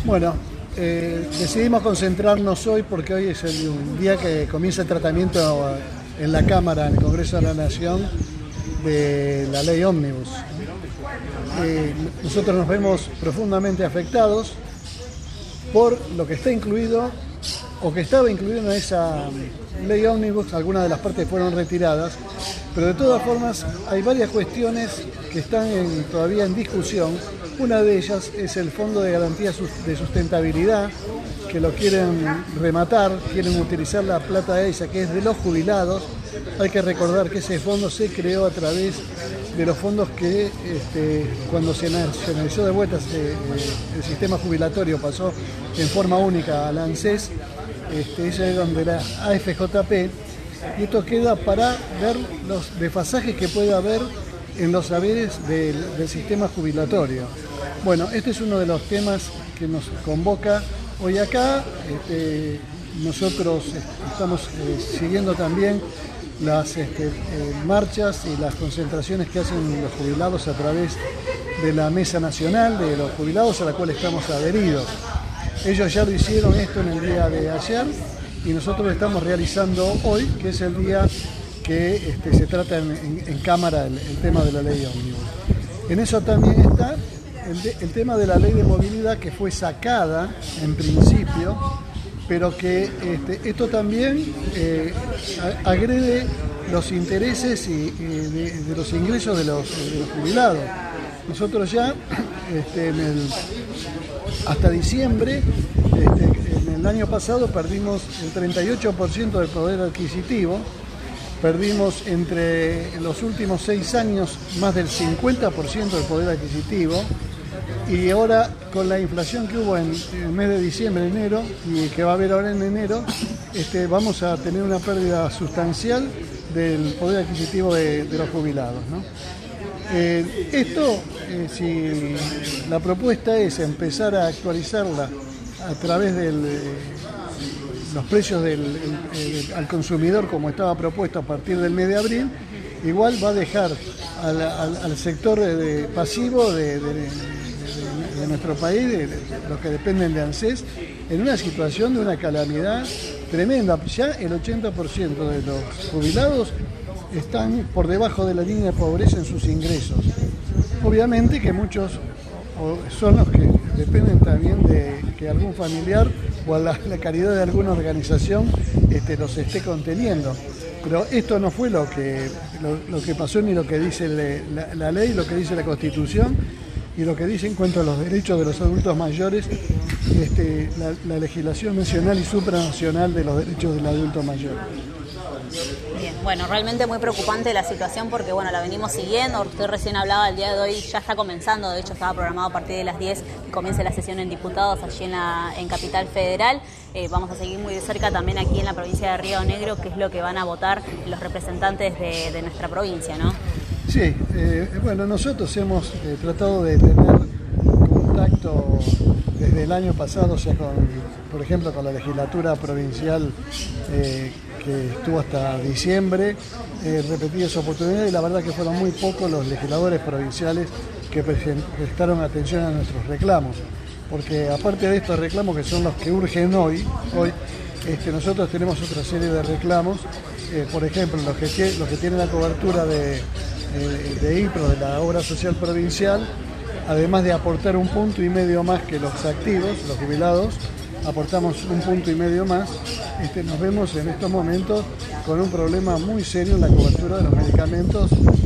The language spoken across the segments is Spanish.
Bueno, decidimos concentrarnos hoy porque hoy es el día que comienza el tratamiento en la Cámara, en el Congreso de la Nación, de la ley Ómnibus. Nosotros nos vemos profundamente afectados por lo que está incluido o que estaba incluido en esa ley Ómnibus. Algunas de las partes fueron retiradas, pero de todas formas hay varias cuestiones que están todavía en discusión. Una de ellas es el Fondo de Garantía de Sustentabilidad, que lo quieren rematar, quieren utilizar la plata esa que es de los jubilados. Hay que recordar que ese fondo se creó a través de los fondos que cuando se nacionalizó de vuelta el sistema jubilatorio, pasó en forma única a la ANSES, esa es donde la AFJP, y esto queda para ver los desfasajes que puede haber en los saberes del sistema jubilatorio. Bueno, este es uno de los temas que nos convoca hoy acá. Nosotros estamos siguiendo también las marchas y las concentraciones que hacen los jubilados a través de la Mesa Nacional de los Jubilados, a la cual estamos adheridos. Ellos ya lo hicieron esto en el día de ayer y nosotros lo estamos realizando hoy, que es el día que se trata en Cámara el tema de la ley Ómnibus. En eso también está el tema de la ley de movilidad, que fue sacada en principio, pero que esto también agrede los intereses de los ingresos de los jubilados. Nosotros ya hasta diciembre, en el año pasado, perdimos el 38% del poder adquisitivo. Perdimos entre los últimos 6 años más del 50% del poder adquisitivo, y ahora con la inflación que hubo en el mes de diciembre, enero, y que va a haber ahora en enero, vamos a tener una pérdida sustancial del poder adquisitivo de los jubilados, ¿no? Si la propuesta es empezar a actualizarla a través de los precios al consumidor, como estaba propuesto a partir del mes de abril, igual va a dejar al sector pasivo de nuestro país, de los que dependen de ANSES, en una situación de una calamidad tremenda. Ya el 80% de los jubilados están por debajo de la línea de pobreza en sus ingresos. Obviamente que muchos son los que dependen también de que algún familiar o a la caridad de alguna organización los esté conteniendo. Pero esto no fue lo que pasó, ni lo que dice la ley, lo que dice la Constitución y lo que dice en cuanto a los derechos de los adultos mayores, la legislación nacional y supranacional de los derechos del adulto mayor. Bien, bueno, realmente muy preocupante la situación porque, bueno, la venimos siguiendo. Usted recién hablaba, el día de hoy ya está comenzando, de hecho estaba programado a partir de las 10 que comience la sesión en diputados allí en Capital Federal. Vamos a seguir muy de cerca también aquí en la provincia de Río Negro, que es lo que van a votar los representantes de nuestra provincia, ¿no? Sí, bueno, nosotros hemos tratado de tener contacto desde el año pasado, o sea, por ejemplo, con la legislatura provincial que estuvo hasta diciembre, repetidas oportunidades, y la verdad que fueron muy pocos los legisladores provinciales que prestaron atención a nuestros reclamos, porque aparte de estos reclamos que son los que urgen hoy nosotros tenemos otra serie de reclamos, por ejemplo, los que tienen la cobertura de IPRO, de la Obra Social Provincial, además de aportar 1,5 puntos más que los activos, los jubilados, aportamos 1,5 puntos más. Nos vemos en estos momentos con un problema muy serio en la cobertura de los medicamentos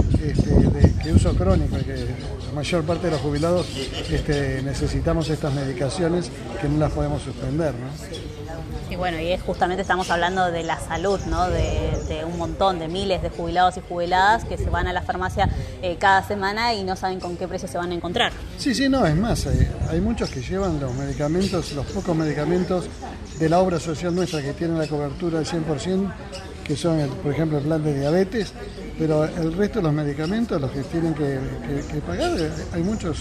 de uso crónico, que la mayor parte de los jubilados necesitamos estas medicaciones que no las podemos suspender, ¿no? Y bueno, y justamente estamos hablando de la salud, ¿no? De un montón, de miles de jubilados y jubiladas que se van a la farmacia cada semana y no saben con qué precio se van a encontrar. Sí, no, es más, hay muchos que llevan los medicamentos, los pocos medicamentos de la obra social nuestra que tienen la cobertura del 100%, que son, por ejemplo, el plan de diabetes, pero el resto de los medicamentos, los que tienen que pagar, hay muchos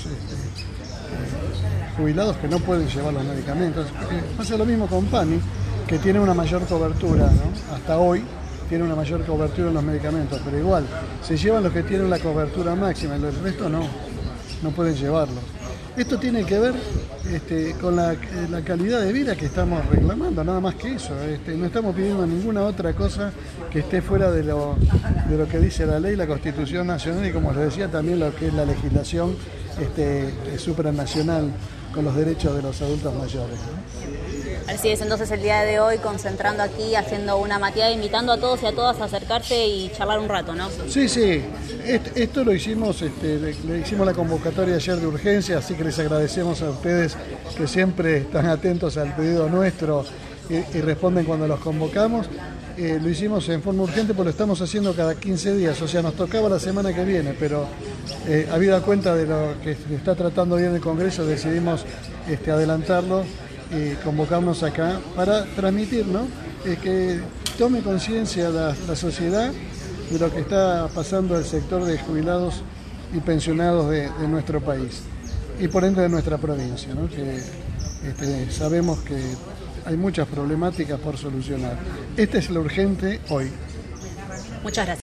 jubilados que no pueden llevar los medicamentos. Pasa lo mismo con PAMI, que tiene una mayor cobertura, ¿no? Hasta hoy tiene una mayor cobertura en los medicamentos, pero igual, se llevan los que tienen la cobertura máxima y el resto no pueden llevarlos. Esto tiene que ver con la calidad de vida que estamos reclamando, nada más que eso. No estamos pidiendo ninguna otra cosa que esté fuera de lo que dice la ley, la Constitución Nacional y, como les decía, también lo que es la legislación supranacional con los derechos de los adultos mayores, ¿no? Así es, entonces el día de hoy concentrando aquí, haciendo una mateada, invitando a todos y a todas a acercarse y charlar un rato, ¿no? Sí, sí, esto lo hicimos, le hicimos la convocatoria ayer de urgencia, así que les agradecemos a ustedes que siempre están atentos al pedido nuestro y responden cuando los convocamos. Lo hicimos en forma urgente porque lo estamos haciendo cada 15 días, o sea, nos tocaba la semana que viene, pero habida cuenta de lo que está tratando bien el Congreso, decidimos adelantarlo y convocarnos acá para transmitir, ¿no? Que tome conciencia la sociedad de lo que está pasando el sector de jubilados y pensionados de nuestro país y por ende de nuestra provincia, ¿no? Que sabemos que hay muchas problemáticas por solucionar. Este es lo urgente hoy. Muchas gracias.